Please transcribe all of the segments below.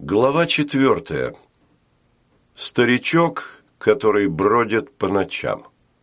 Глава 4. Старичок, который бродит по ночам.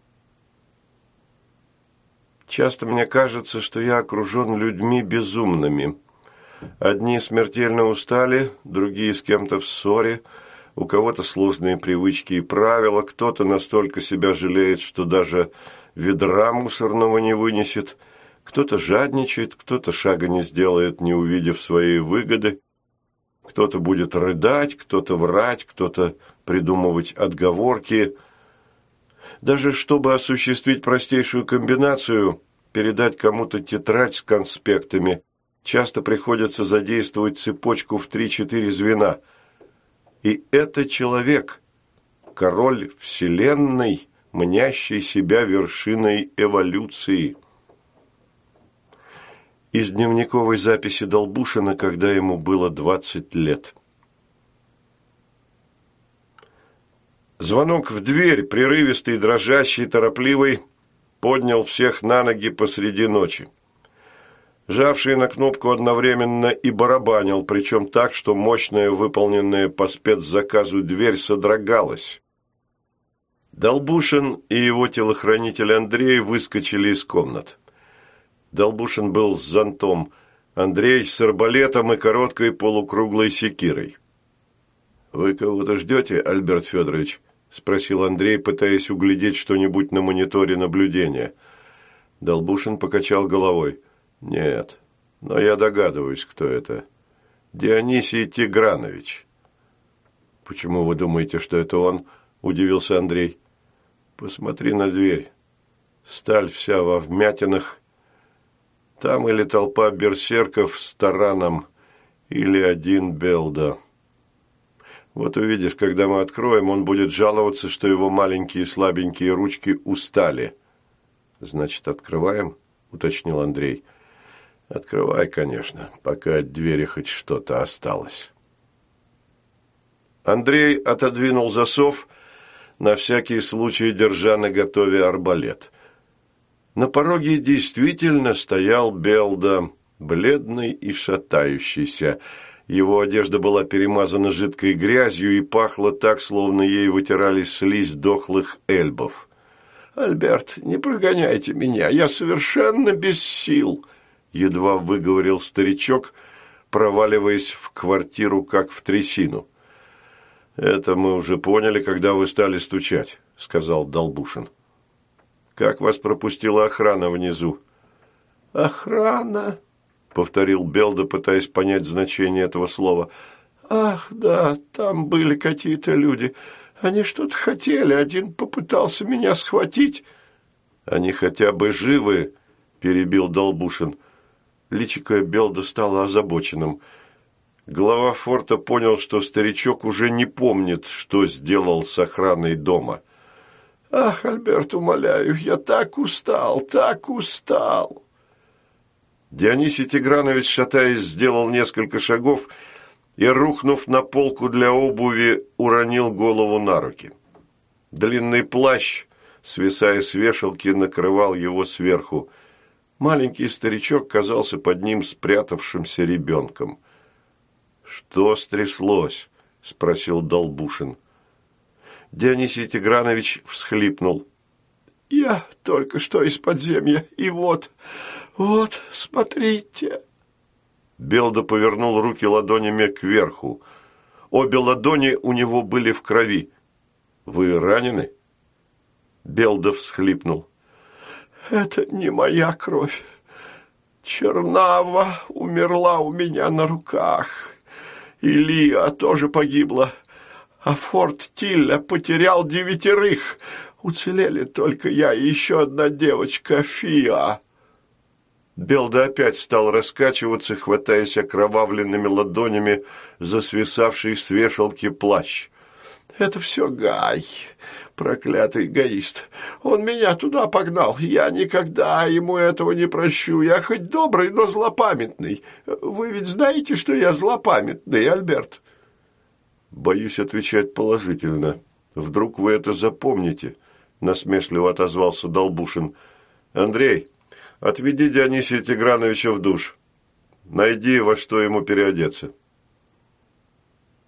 Часто мне кажется, что я окружен людьми безумными. Одни смертельно устали, другие с кем-то в ссоре, у кого-то сложные привычки и правила, кто-то настолько себя жалеет, что даже ведра мусорного не вынесет, кто-то жадничает, кто-то шага не сделает, не увидев своей выгоды. Кто-то будет рыдать, кто-то врать, кто-то придумывать отговорки. Даже чтобы осуществить простейшую комбинацию, передать кому-то тетрадь с конспектами, часто приходится задействовать цепочку в 3-4 звена. И это человек, король вселенной, мнящий себя вершиной эволюции. Из дневниковой записи Долбушина, когда ему было 20 лет. Звонок в дверь, прерывистый, дрожащий, торопливый, поднял всех на ноги посреди ночи. Жавший на кнопку одновременно и барабанил, причем так, что мощная, выполненная по спецзаказу дверь содрогалась. Долбушин и его телохранитель Андрей выскочили из комнат. Долбушин был с зонтом, Андрей с арбалетом и короткой полукруглой секирой. «Вы кого-то ждете, Альберт Федорович?» – спросил Андрей, пытаясь углядеть что-нибудь на мониторе наблюдения. Долбушин покачал головой. «Нет, но я догадываюсь, кто это. Дионисий Тигранович». «Почему вы думаете, что это он?» – удивился Андрей. «Посмотри на дверь. Сталь вся во вмятинах. Там или толпа берсерков с тараном, или один Белда. Вот увидишь, когда мы откроем, он будет жаловаться, что его маленькие слабенькие ручки устали». «Значит, открываем?» – уточнил Андрей. «Открывай, конечно, пока от двери хоть что-то осталось». Андрей отодвинул засов, на всякий случай держа наготове арбалет. На пороге действительно стоял Белда, бледный и шатающийся. Его одежда была перемазана жидкой грязью и пахла так, словно ей вытирали слизь дохлых эльбов. «Альберт, не прогоняйте меня, я совершенно без сил», — едва выговорил старичок, проваливаясь в квартиру, как в трясину. «Это мы уже поняли, когда вы стали стучать», — сказал Долбушин. «Как вас пропустила охрана внизу?» «Охрана?» — повторил Белда, пытаясь понять значение этого слова. «Ах, да, там были какие-то люди. Они что-то хотели. Один попытался меня схватить». «Они хотя бы живы?» — перебил Долбушин. Личико Белда стало озабоченным. Глава форта понял, что старичок уже не помнит, что сделал с охраной дома. «Ах, Альберт, умоляю, я так устал, так устал!» Дионисий Тигранович, шатаясь, сделал несколько шагов и, рухнув на полку для обуви, уронил голову на руки. Длинный плащ, свисая с вешалки, накрывал его сверху. Маленький старичок казался под ним спрятавшимся ребенком. «Что стряслось?» – спросил Долбушин. Дионисий Тигранович всхлипнул. «Я только что из подземья, и вот, смотрите». Белда повернул руки ладонями кверху. Обе ладони у него были в крови. «Вы ранены?» Белда всхлипнул. «Это не моя кровь. Чернава умерла у меня на руках. И Лия тоже погибла. А форт Тилля потерял 9. Уцелели только я и еще одна девочка, Фиа». Белда опять стал раскачиваться, хватаясь окровавленными ладонями за свисавший с вешалки плащ. «Это все Гай, проклятый эгоист. Он меня туда погнал. Я никогда ему этого не прощу. Я хоть добрый, но злопамятный. Вы ведь знаете, что я злопамятный, Альберт?» «Боюсь отвечать положительно. Вдруг вы это запомните», – насмешливо отозвался Долбушин. «Андрей, отведи Дионисия Тиграновича в душ. Найди, во что ему переодеться».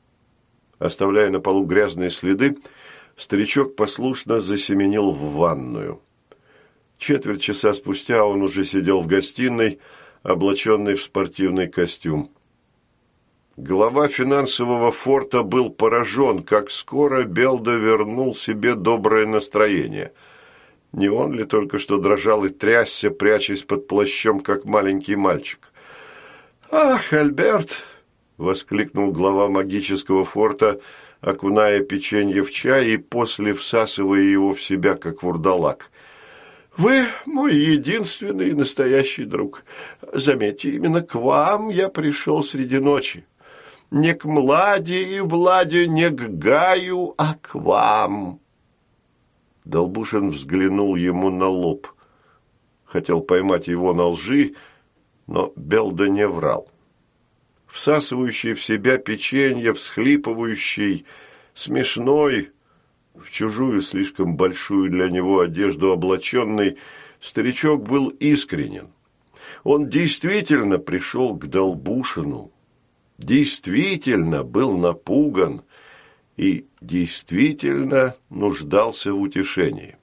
Оставляя на полу грязные следы, старичок послушно засеменил в ванную. Четверть часа спустя он уже сидел в гостиной, облаченный в спортивный костюм. Глава финансового форта был поражен, как скоро Белда вернул себе доброе настроение. Не он ли только что дрожал и трясся, прячась под плащом, как маленький мальчик? «Ах, Альберт!» – воскликнул глава магического форта, окуная печенье в чай и после всасывая его в себя, как вурдалак. «Вы мой единственный настоящий друг. Заметьте, именно к вам я пришел среди ночи. Не к Младе и Владе, не к Гаю, а к вам». Долбушин взглянул ему на лоб. Хотел поймать его на лжи, но Белда не врал. Всасывающий в себя печенье, всхлипывающий, смешной, в чужую, слишком большую для него одежду облаченный, старичок был искренен. Он действительно пришел к Долбушину, действительно был напуган и действительно нуждался в утешении.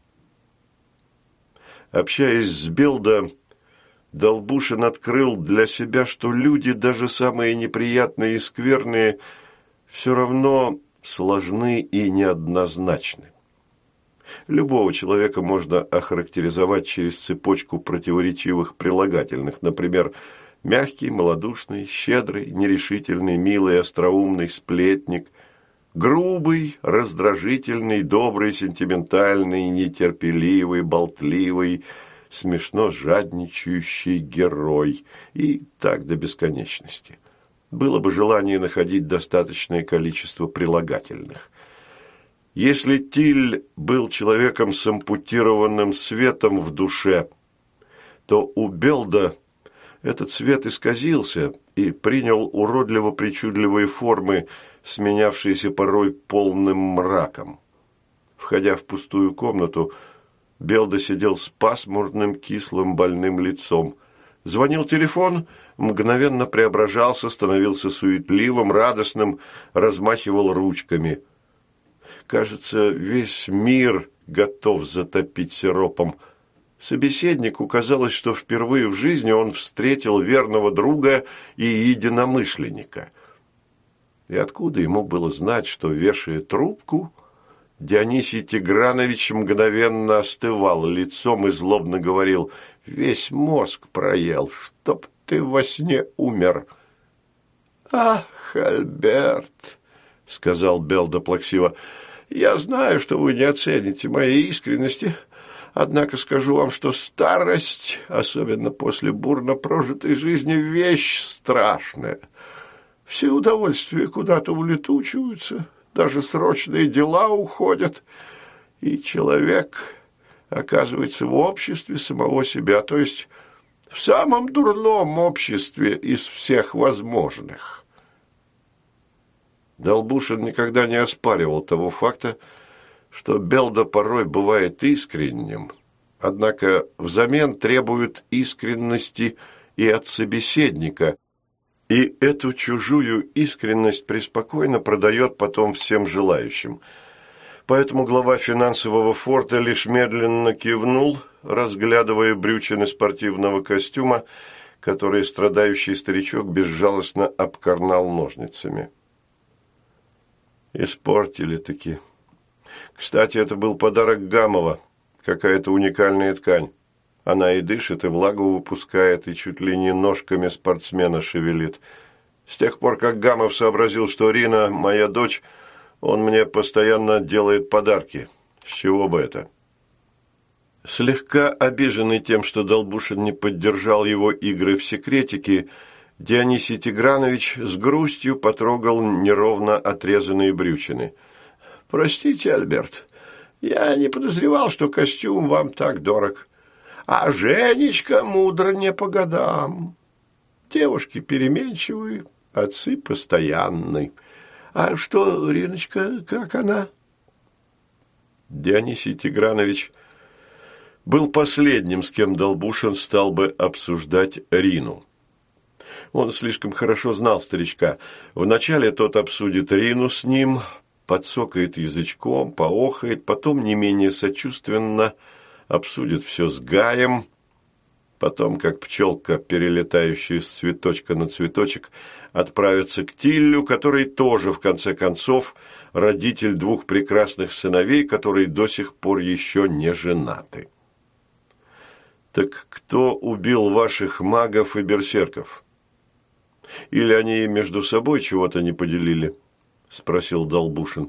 Общаясь с Белдо, Долбушин открыл для себя, что люди, даже самые неприятные и скверные, все равно сложны и неоднозначны. Любого человека можно охарактеризовать через цепочку противоречивых прилагательных, например, мягкий, малодушный, щедрый, нерешительный, милый, остроумный, сплетник, грубый, раздражительный, добрый, сентиментальный, нетерпеливый, болтливый, смешно жадничающий герой и так до бесконечности. Было бы желание находить достаточное количество прилагательных. Если Тиль был человеком с ампутированным светом в душе, то у Белда этот свет исказился и принял уродливо-причудливые формы, сменявшиеся порой полным мраком. Входя в пустую комнату, Белда сидел с пасмурным, кислым, больным лицом. Звонил телефон, мгновенно преображался, становился суетливым, радостным, размахивал ручками. Кажется, весь мир готов затопить сиропом. Собеседнику казалось, что впервые в жизни он встретил верного друга и единомышленника. И откуда ему было знать, что, вешая трубку, Дионисий Тигранович мгновенно остывал лицом и злобно говорил: «Весь мозг проел, чтоб ты во сне умер». «Ах, Альберт», — сказал Белда плаксиво, — «я знаю, что вы не оцените моей искренности, однако скажу вам, что старость, особенно после бурно прожитой жизни, вещь страшная. Все удовольствия куда-то улетучиваются, даже срочные дела уходят, и человек оказывается в обществе самого себя, то есть в самом дурном обществе из всех возможных». Долбушин никогда не оспаривал того факта, что Белда порой бывает искренним, однако взамен требует искренности и от собеседника, и эту чужую искренность преспокойно продает потом всем желающим. Поэтому глава финансового форта лишь медленно кивнул, разглядывая брючины спортивного костюма, которые страдающий старичок безжалостно обкорнал ножницами. Испортили-таки. Кстати, это был подарок Гамова, какая-то уникальная ткань. Она и дышит, и влагу выпускает, и чуть ли не ножками спортсмена шевелит. С тех пор, как Гамов сообразил, что Рина моя дочь, он мне постоянно делает подарки. С чего бы это? Слегка обиженный тем, что Долбушин не поддержал его игры в секретики, Дионисий Тигранович с грустью потрогал неровно отрезанные брючины. «Простите, Альберт, я не подозревал, что костюм вам так дорог. А Женечка мудро не по годам. Девушки переменчивые, отцы постоянные. А что, Риночка, как она?» Дионисий Тигранович был последним, с кем Долбушин стал бы обсуждать Рину. Он слишком хорошо знал старичка. Вначале тот обсудит Рину с ним, подсокает язычком, поохает, потом не менее сочувственно обсудит все с Гаем, потом, как пчелка, перелетающая с цветочка на цветочек, отправится к Тиллю, который тоже, в конце концов, родитель двух прекрасных сыновей, которые до сих пор еще не женаты. Так кто убил ваших магов и берсерков? Или они между собой чего-то не поделили? Спросил Долбушин.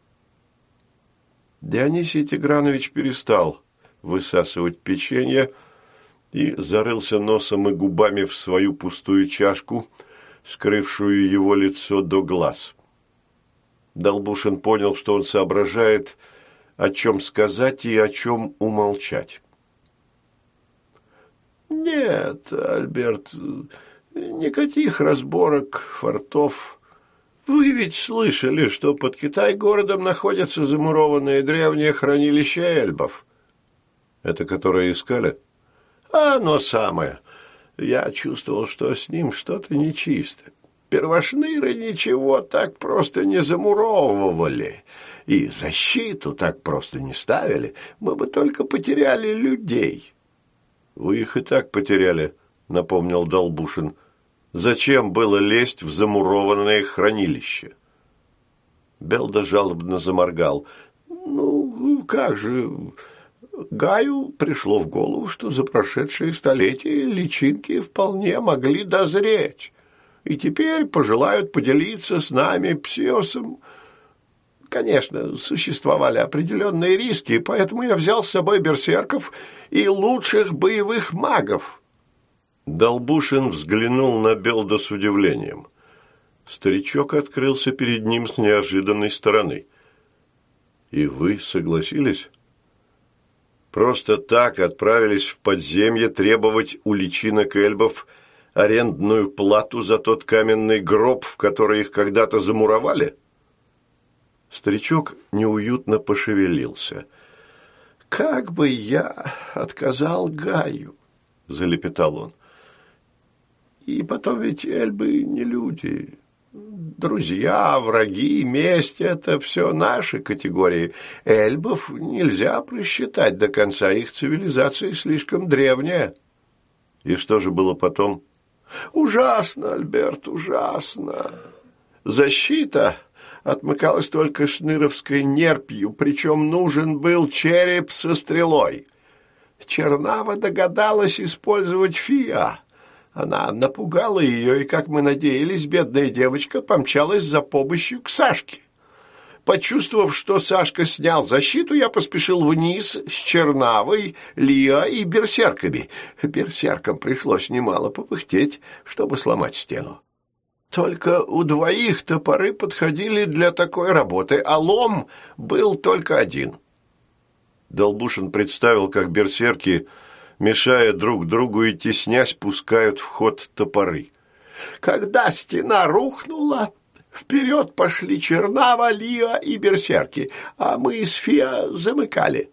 Дионисий Тигранович перестал высасывать печенье и зарылся носом и губами в свою пустую чашку, скрывшую его лицо до глаз. Долбушин понял, что он соображает, о чем сказать и о чем умолчать. «Нет, Альберт, никаких разборок, фортов. Вы ведь слышали, что под Китай-городом находятся замурованные древние хранилища эльбов?» «Это которое искали?» «Оно самое. Я чувствовал, что с ним что-то нечисто. Первошныры ничего так просто не замуровывали, и защиту так просто не ставили. Мы бы только потеряли людей». «Вы их и так потеряли», — напомнил Долбушин. «Зачем было лезть в замурованное хранилище?» Белда жалобно заморгал. «Ну, как же... Гаю пришло в голову, что за прошедшие столетия личинки вполне могли дозреть, и теперь пожелают поделиться с нами псиосом. Конечно, существовали определенные риски, поэтому я взял с собой берсерков и лучших боевых магов». Долбушин взглянул на Белда с удивлением. Старичок открылся перед ним с неожиданной стороны. «И вы согласились? Просто так отправились в подземье требовать у личинок эльбов арендную плату за тот каменный гроб, в который их когда-то замуровали?» Старичок неуютно пошевелился. «Как бы я отказал Гаю?» – залепетал он. «И потом ведь эльбы не люди. Друзья, враги, месть – это все наши категории. Эльбов нельзя просчитать до конца, их цивилизация слишком древняя». «И что же было потом?» «Ужасно, Альберт, ужасно. Защита отмыкалась только шныровской нерпью, причем нужен был череп со стрелой. Чернава догадалась использовать фиа. Она напугала ее, и, как мы надеялись, бедная девочка помчалась за помощью к Сашке. Почувствовав, что Сашка снял защиту, я поспешил вниз с Чернавой, Лиа и берсерками. Берсеркам пришлось немало попыхтеть, чтобы сломать стену. Только у двоих топоры подходили для такой работы, а лом был только один». Долбушин представил, как берсерки, мешая друг другу и теснясь, пускают в ход топоры. «Когда стена рухнула, вперед пошли Чернава, Лиа и берсерки, а мы с Фиа замыкали».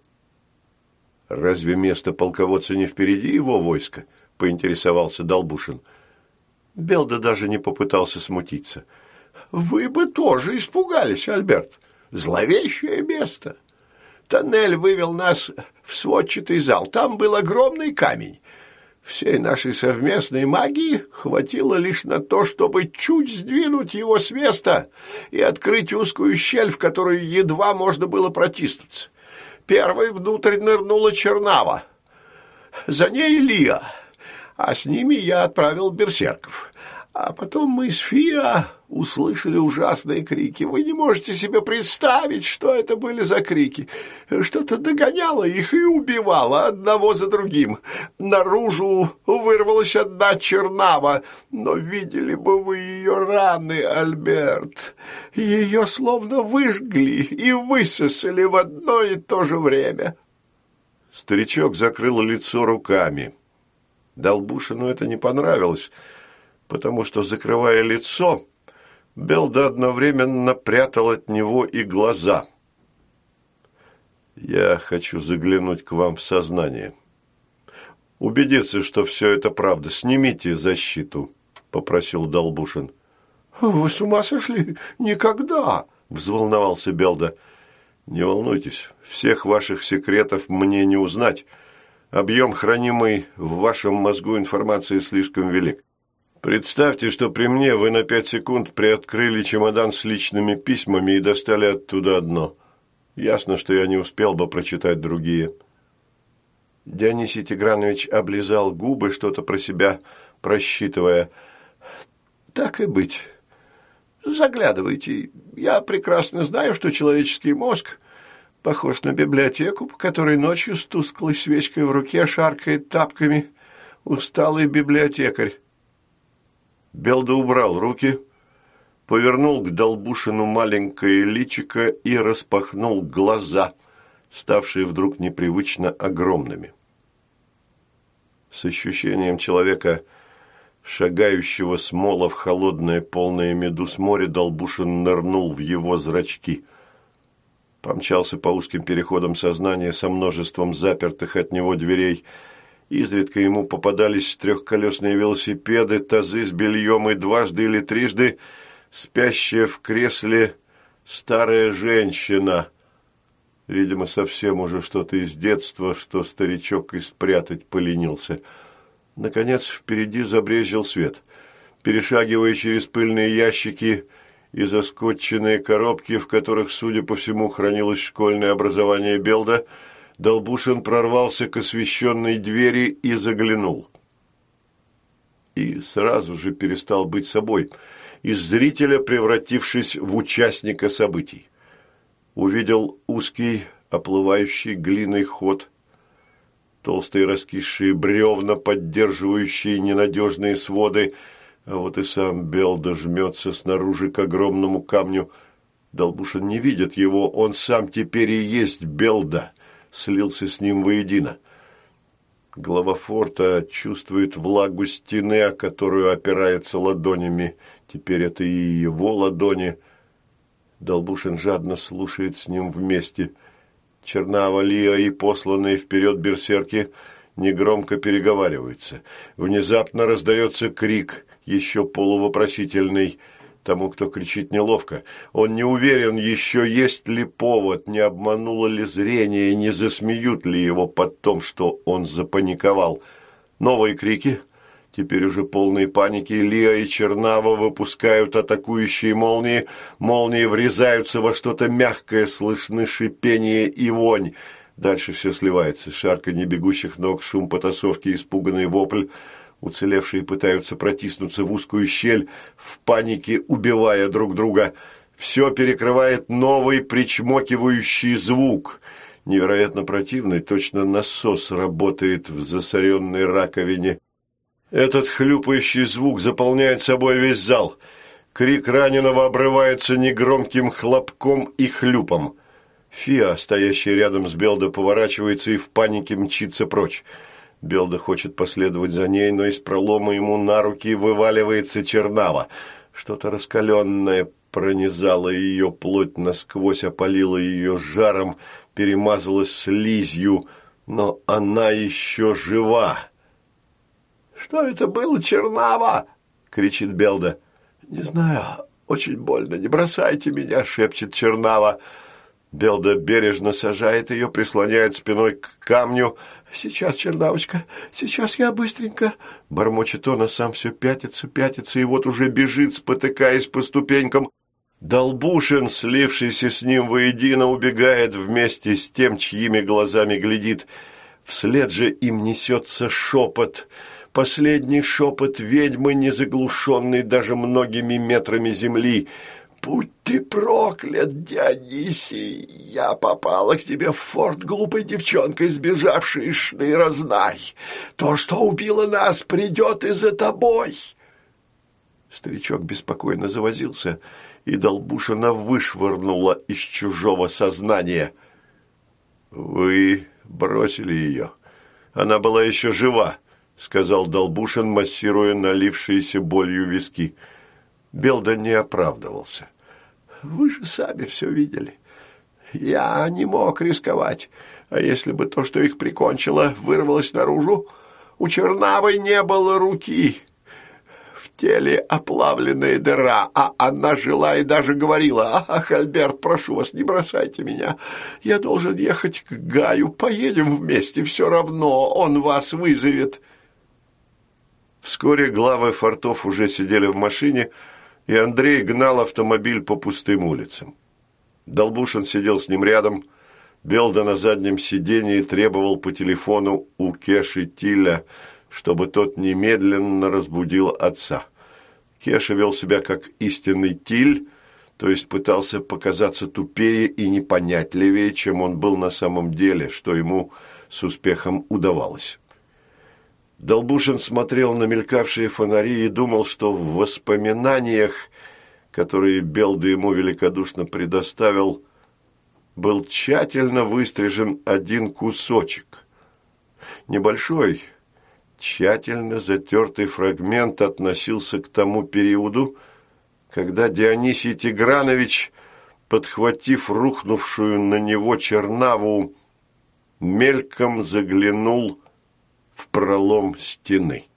«Разве место полководца не впереди его войска?» – поинтересовался Долбушин. Белда даже не попытался смутиться. «Вы бы тоже испугались, Альберт. Зловещее место. Тоннель вывел нас в сводчатый зал. Там был огромный камень. Всей нашей совместной магии хватило лишь на то, чтобы чуть сдвинуть его с места и открыть узкую щель, в которую едва можно было протиснуться. Первой внутрь нырнула Чернава. За ней Лиа, а с ними я отправил берсерков. А потом мы с Фиа услышали ужасные крики. Вы не можете себе представить, что это были за крики. Что-то догоняло их и убивало одного за другим. Наружу вырвалась одна Чернава, но видели бы вы ее раны, Альберт. Ее словно выжгли и высосали в одно и то же время». Старичок закрыл лицо руками. Долбушину это не понравилось, потому что, закрывая лицо, Белда одновременно прятал от него и глаза. «Я хочу заглянуть к вам в сознание. Убедиться, что все это правда. Снимите защиту», – попросил Долбушин. «Вы с ума сошли? Никогда!» – взволновался Белда. «Не волнуйтесь, всех ваших секретов мне не узнать. Объем хранимой в вашем мозгу информации слишком велик. Представьте, что при мне вы на 5 секунд приоткрыли чемодан с личными письмами и достали оттуда одно. Ясно, что я не успел бы прочитать другие». Дионисий Тигранович облизал губы, что-то про себя просчитывая. «Так и быть. Заглядывайте. Я прекрасно знаю, что человеческий мозг похож на библиотеку, по которой ночью с тусклой свечкой в руке шаркает тапками усталый библиотекарь». Белда убрал руки, повернул к Долбушину маленькое личико и распахнул глаза, ставшие вдруг непривычно огромными. С ощущением человека, шагающего с мола в холодное, полное медуз море, Долбушин нырнул в его зрачки. Помчался по узким переходам сознания со множеством запертых от него дверей. Изредка ему попадались трехколесные велосипеды, тазы с бельем и дважды или трижды спящая в кресле старая женщина. Видимо, совсем уже что-то из детства, что старичок и спрятать поленился. Наконец, впереди забрезжил свет. Перешагивая через пыльные ящики и заскотченные коробки, в которых, судя по всему, хранилось школьное образование Белда, Долбушин прорвался к освещенной двери и заглянул. И сразу же перестал быть собой, из зрителя превратившись в участника событий. Увидел узкий, оплывающий глиной ход, толстые раскисшие бревна, поддерживающие ненадежные своды, а вот и сам Белда жмется снаружи к огромному камню. Долбушин не видит его, он сам теперь и есть Белда, слился с ним воедино. Глава форта чувствует влагу стены, о которую опирается ладонями. Теперь это и его ладони. Долбушин жадно слушает с ним вместе. Чернава, Лия и посланные вперед берсерки негромко переговариваются. Внезапно раздается крик, еще полувопросительный. Тому, кто кричит, неловко. Он не уверен, еще есть ли повод, не обмануло ли зрение, не засмеют ли его под том, что он запаниковал. Новые крики. Теперь уже полные паники. Лия и Чернава выпускают атакующие молнии. Молнии врезаются во что-то мягкое, слышны шипение и вонь. Дальше все сливается. Шарканье бегущих ног, шум потасовки, испуганный вопль. Уцелевшие пытаются протиснуться в узкую щель, в панике убивая друг друга. Все перекрывает новый причмокивающий звук. Невероятно противный, точно насос работает в засоренной раковине. Этот хлюпающий звук заполняет собой весь зал. Крик раненого обрывается негромким хлопком и хлюпом. Фиа, стоящая рядом с Белдо, поворачивается и в панике мчится прочь. Белда хочет последовать за ней, но из пролома ему на руки вываливается Чернава. Что-то раскаленное пронизало ее плоть насквозь, опалило ее жаром, перемазало слизью, но она еще жива. «Что это было, Чернава?» — кричит Белда. «Не знаю, очень больно, не бросайте меня», — шепчет Чернава. Белда бережно сажает ее, прислоняет спиной к камню. «Сейчас, Чернавочка, сейчас я быстренько», — бормочет он, а сам все пятится, и вот уже бежит, спотыкаясь по ступенькам. Долбушин, слившийся с ним воедино, убегает вместе с тем, чьими глазами глядит. Вслед же им несется шепот. Последний шепот ведьмы, не заглушенный даже многими метрами земли. «Будь ты проклят, Дионисий! Я попала к тебе в форт глупой девчонкой, сбежавшей из шныра, знай! То, что убило нас, придет и за тобой!» Старичок беспокойно завозился, и Долбушина вышвырнула из чужого сознания. «Вы бросили ее. Она была еще жива», — сказал Долбушин, массируя налившиеся болью виски. Белда не оправдывался. «Вы же сами все видели. Я не мог рисковать. А если бы то, что их прикончило, вырвалось наружу? У Чернавой не было руки. в теле оплавленная дыра, а она жила и даже говорила: «Ах, Альберт, прошу вас, не бросайте меня. Я должен ехать к Гаю, поедем вместе, все равно он вас вызовет». Вскоре главы фортов уже сидели в машине, и Андрей гнал автомобиль по пустым улицам. Долбушин сидел с ним рядом. Белда на заднем сидении требовал по телефону у Кеши Тиля, чтобы тот немедленно разбудил отца. Кеша вел себя как истинный Тиль, то есть пытался показаться тупее и непонятливее, чем он был на самом деле, что ему с успехом удавалось. Долбушин смотрел на мелькавшие фонари и думал, что в воспоминаниях, которые Белда ему великодушно предоставил, был тщательно выстрижен один кусочек. Небольшой, тщательно затертый фрагмент относился к тому периоду, когда Дионисий Тигранович, подхватив рухнувшую на него чернаву, мельком заглянул в пролом стены.